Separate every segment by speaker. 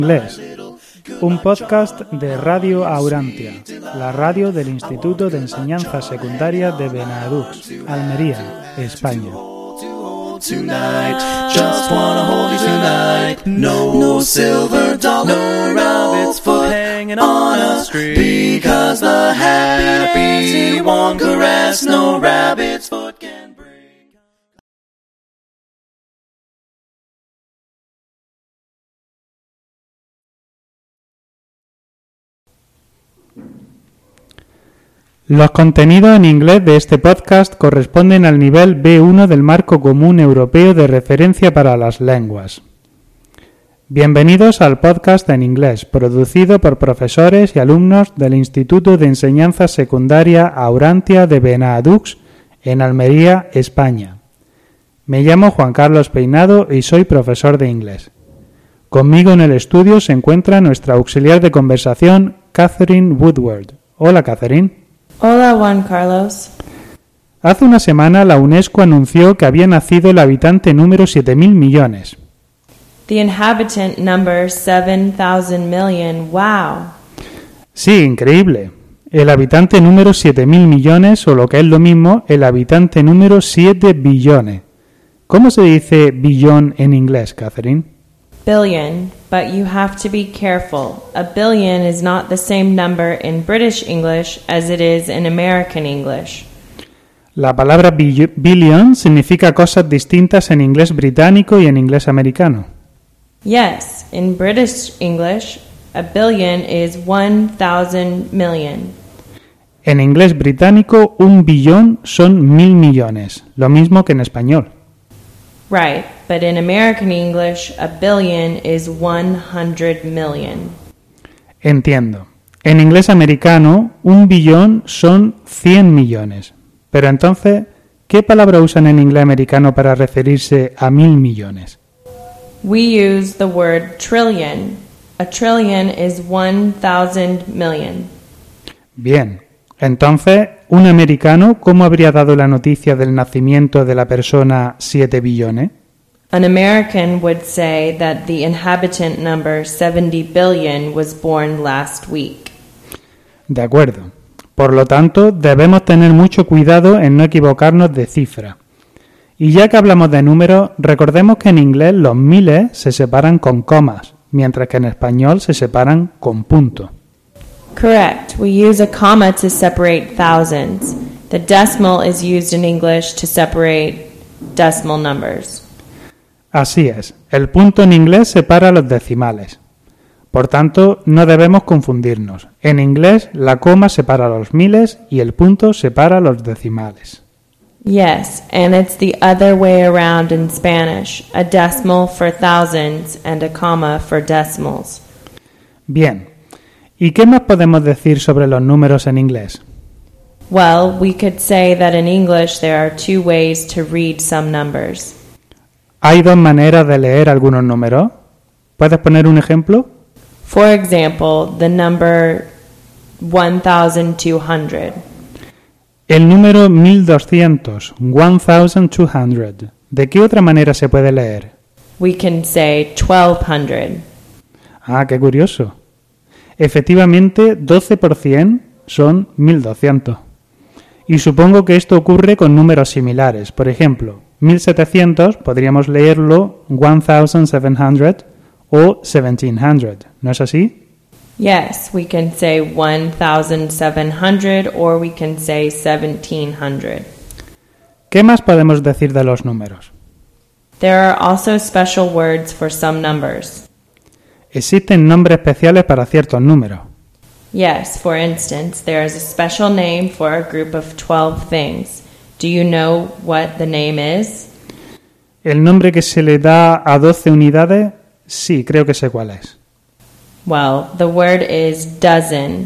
Speaker 1: Inglés, un podcast de Radio Aurantia, la radio del Instituto de Enseñanza Secundaria de Benadux, Almería, España.
Speaker 2: Tonight, just wanna hold you tonight. No silver dollar, no rabbit's foot hanging on a string. Because the happy one caress no rabbit's foot can bring.
Speaker 1: Los contenidos en inglés de este podcast corresponden al nivel B1 del Marco Común Europeo de Referencia para las Lenguas. Bienvenidos al podcast en inglés, producido por profesores y alumnos del Instituto de Enseñanza Secundaria Aurantia de Benadux, en Almería, España. Me llamo Juan Carlos Peinado y soy profesor de inglés. Conmigo en el estudio se encuentra nuestra auxiliar de conversación, Catherine Woodward. Hola, Catherine.
Speaker 3: Hola, Juan Carlos.
Speaker 1: Hace una semana la UNESCO anunció que había nacido el habitante número 7.000 millones.
Speaker 3: The inhabitant number 7,000 million. Wow.
Speaker 1: Sí, increíble. El habitante número 7.000 millones, o lo que es lo mismo, el habitante número 7 billones. ¿Cómo se dice billón en inglés, Catherine?
Speaker 3: Billion, but you have to be careful. A billion is not the same number in British English as it is in American English.
Speaker 1: La palabra billion significa cosas distintas en inglés británico y en inglés americano.
Speaker 3: Yes, in British English, a billion is 1,000 million.
Speaker 1: En inglés británico, un billón son 1.000 millones, lo mismo que en español.
Speaker 3: Right, but in American English, a billion is 100 million.
Speaker 1: Entiendo. En inglés americano, un billón son 100 millones. Pero entonces, ¿qué palabra usan en inglés americano para referirse a 1.000 millones?
Speaker 3: We use the word trillion. A trillion is 1,000 million.
Speaker 1: Bien. Entonces, un americano, ¿cómo habría dado la noticia del nacimiento de la persona 7 billones?
Speaker 3: An American would say that the inhabitant number 70 billion was born last week.
Speaker 1: De acuerdo. Por lo tanto, debemos tener mucho cuidado en no equivocarnos de cifra. Y ya que hablamos de números, recordemos que en inglés los miles se separan con comas, mientras que en español se separan con puntos.
Speaker 3: Correct. We use a comma to separate thousands. The decimal is used in English to separate decimal numbers.
Speaker 1: Así es. El punto en inglés separa los decimales. Por tanto, no debemos confundirnos. En inglés, la coma separa los miles y el punto separa los decimales.
Speaker 3: Yes, and it's the other way around in Spanish. A decimal for thousands and a comma for decimals.
Speaker 1: Bien. ¿Y qué más podemos decir sobre los números en inglés?
Speaker 3: Well, we could say that in English there are two ways to read some numbers.
Speaker 1: ¿Hay dos maneras de leer algunos números? ¿Puedes poner un ejemplo?
Speaker 3: For example, the number 1,200.
Speaker 1: El número 1200, 1200. ¿De qué otra manera se puede leer?
Speaker 3: We can say 1,200.
Speaker 1: Ah, qué curioso. Efectivamente, 12 por 100 son 1200. Y supongo que esto ocurre con números similares. Por ejemplo, 1700 podríamos leerlo 1700 o 1700. ¿No es así?
Speaker 3: Yes, we can say 1,700 or we can say 1,700.
Speaker 1: ¿Qué más podemos decir de los números?
Speaker 3: There are also special words for some numbers.
Speaker 1: Existen nombres especiales para ciertos números.
Speaker 3: Yes, for instance, there is a special name for a group of 12 things. Do you know what the name is?
Speaker 1: ¿El nombre que se le da a 12 unidades? Sí, creo que sé cuál es.
Speaker 3: Well, the word is dozen.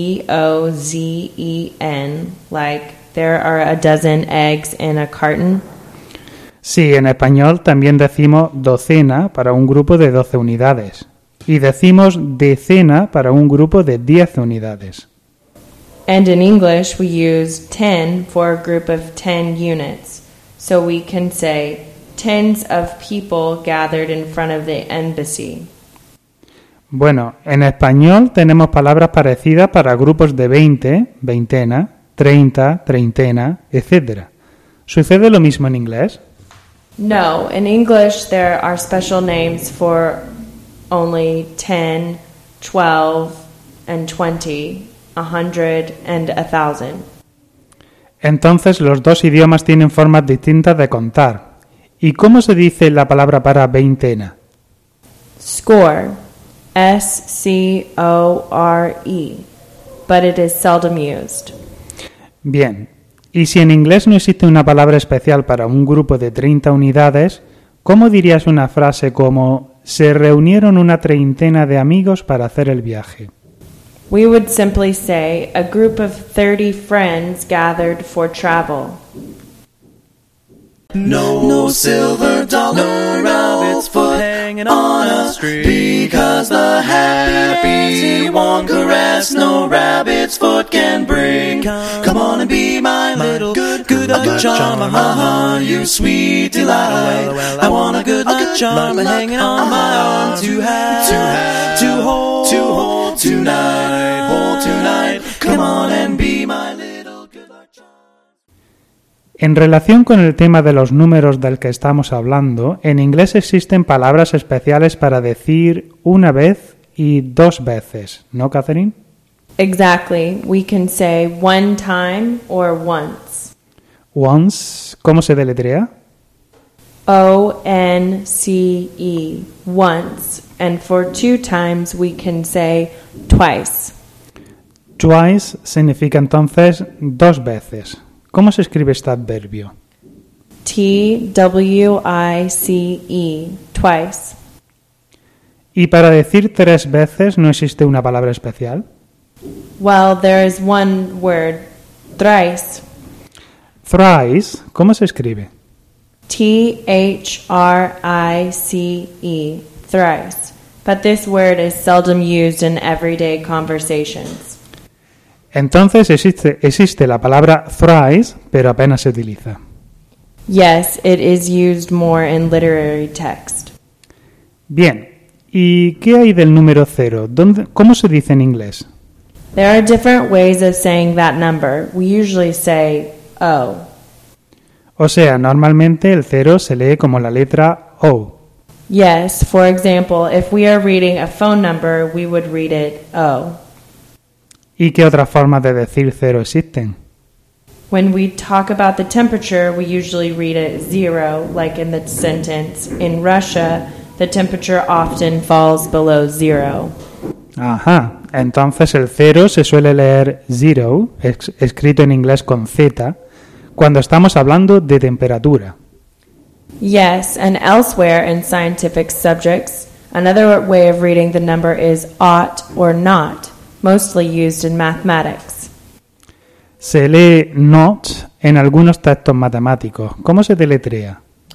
Speaker 3: D-O-Z-E-N. Like, there are a dozen eggs in a carton.
Speaker 1: Sí, en español también decimos docena para un grupo de 12 unidades. Y decimos decena para un grupo de 10 unidades.
Speaker 3: And in English, we use 10 for a group of 10 units. So we can say tens of people gathered in front of the embassy.
Speaker 1: Bueno, en español tenemos palabras parecidas para grupos de 20, veintena, 30, treintena, etc. ¿Sucede lo mismo en inglés?
Speaker 3: No, in English there are special names for only 10, 12, and 20, 100, and 1,000.
Speaker 1: Entonces los dos idiomas tienen formas distintas de contar. ¿Y cómo se dice la palabra para veintena?
Speaker 3: Score, S-C-O-R-E, but it is seldom used.
Speaker 1: Bien, y si en inglés no existe una palabra especial para un grupo de 30 unidades, ¿cómo dirías una frase como se reunieron una treintena de amigos para hacer el viaje?
Speaker 3: We would simply say a group of 30 friends gathered for travel.
Speaker 2: No silver dollar rabbit's foot hanging on a string, because the happy one caress no rabbit's foot can bring. Come on and be my little good charmer, ha-ha, you sweet delight. I want a good charmer hanging on my arm to hold tonight. Come on and be my little good charmer.
Speaker 1: En relación con el tema de los números del que estamos hablando, en inglés existen palabras especiales para decir una vez y dos veces, ¿no, Catherine?
Speaker 3: Exactly. We can say one time or once.
Speaker 1: Once, ¿cómo se deletrea?
Speaker 3: O-N-C-E, once. And for two times we can say twice.
Speaker 1: Twice significa entonces dos veces. ¿Cómo se escribe este adverbio?
Speaker 3: T-W-I-C-E, twice.
Speaker 1: ¿Y para decir tres veces no existe una palabra especial?
Speaker 3: Well, there is one word, thrice.
Speaker 1: Thrice, ¿cómo se escribe?
Speaker 3: T-H-R-I-C-E, thrice. But this word is seldom used in everyday conversations.
Speaker 1: Entonces existe la palabra thrice, pero apenas se utiliza.
Speaker 3: Yes, it is used more in literary text.
Speaker 1: Bien, ¿y qué hay del número 0? ¿Cómo se dice en inglés?
Speaker 3: There are different ways of saying that number. We usually say O.
Speaker 1: O sea, normalmente el 0 se lee como la letra O.
Speaker 3: Yes, for example, if we are reading a phone number, we would read it O.
Speaker 1: ¿Y qué otras formas de decir 0 existen?
Speaker 3: When we talk about the temperature, we usually read it 0, like in the sentence, in Russia, the temperature often falls below 0.
Speaker 1: Ajá, entonces el 0 se suele leer 0, escrito en inglés con Z, cuando estamos hablando de temperatura.
Speaker 3: Yes, and elsewhere in scientific subjects, another way of reading the number is ought or not, mostly used in mathematics.
Speaker 1: Se lee not en algunos textos matemáticos. ¿Cómo se deletrea?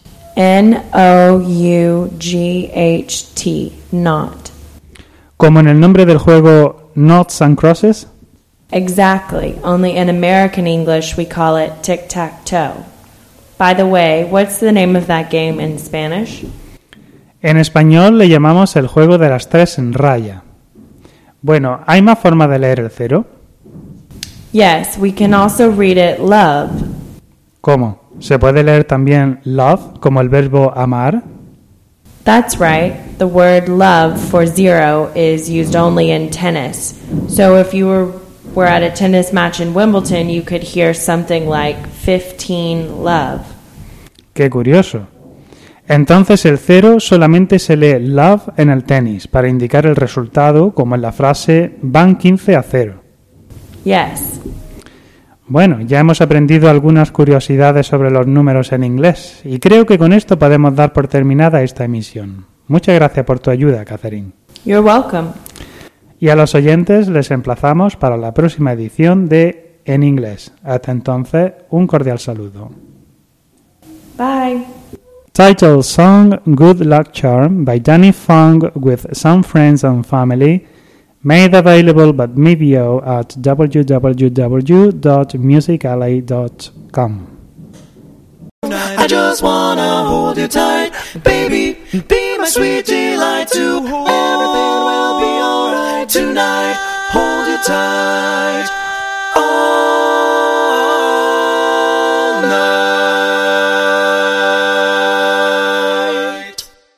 Speaker 3: N-O-U-G-H-T, not.
Speaker 1: ¿Como en el nombre del juego Noughts and Crosses?
Speaker 3: Exactly, only in American English we call it tic-tac-toe. By the way, what's the name of that game in Spanish?
Speaker 1: En español le llamamos el juego de las 3 en raya. Bueno, ¿hay más formas de leer el 0?
Speaker 3: Yes, we can also read it love.
Speaker 1: ¿Cómo? ¿Se puede leer también love como el verbo amar?
Speaker 3: That's right. The word love for 0 is used only in tennis. So if you were at a tennis match in Wimbledon, you could hear something like 15 love.
Speaker 1: ¡Qué curioso! Entonces el 0 solamente se lee love en el tenis para indicar el resultado, como en la frase van 15-0.
Speaker 3: Yes.
Speaker 1: Bueno, ya hemos aprendido algunas curiosidades sobre los números en inglés y creo que con esto podemos dar por terminada esta emisión. Muchas gracias por tu ayuda, Catherine.
Speaker 3: You're welcome.
Speaker 1: Y a los oyentes les emplazamos para la próxima edición de En Inglés. Hasta entonces, un cordial saludo.
Speaker 3: Bye.
Speaker 1: Title song Good Luck Charm by Danny Fung with some friends and family, made available by Mevio at www.musicalley.com.
Speaker 2: I just wanna hold you tight, baby, be my sweet delight to hold. Everything will be tonight. Hold you tight.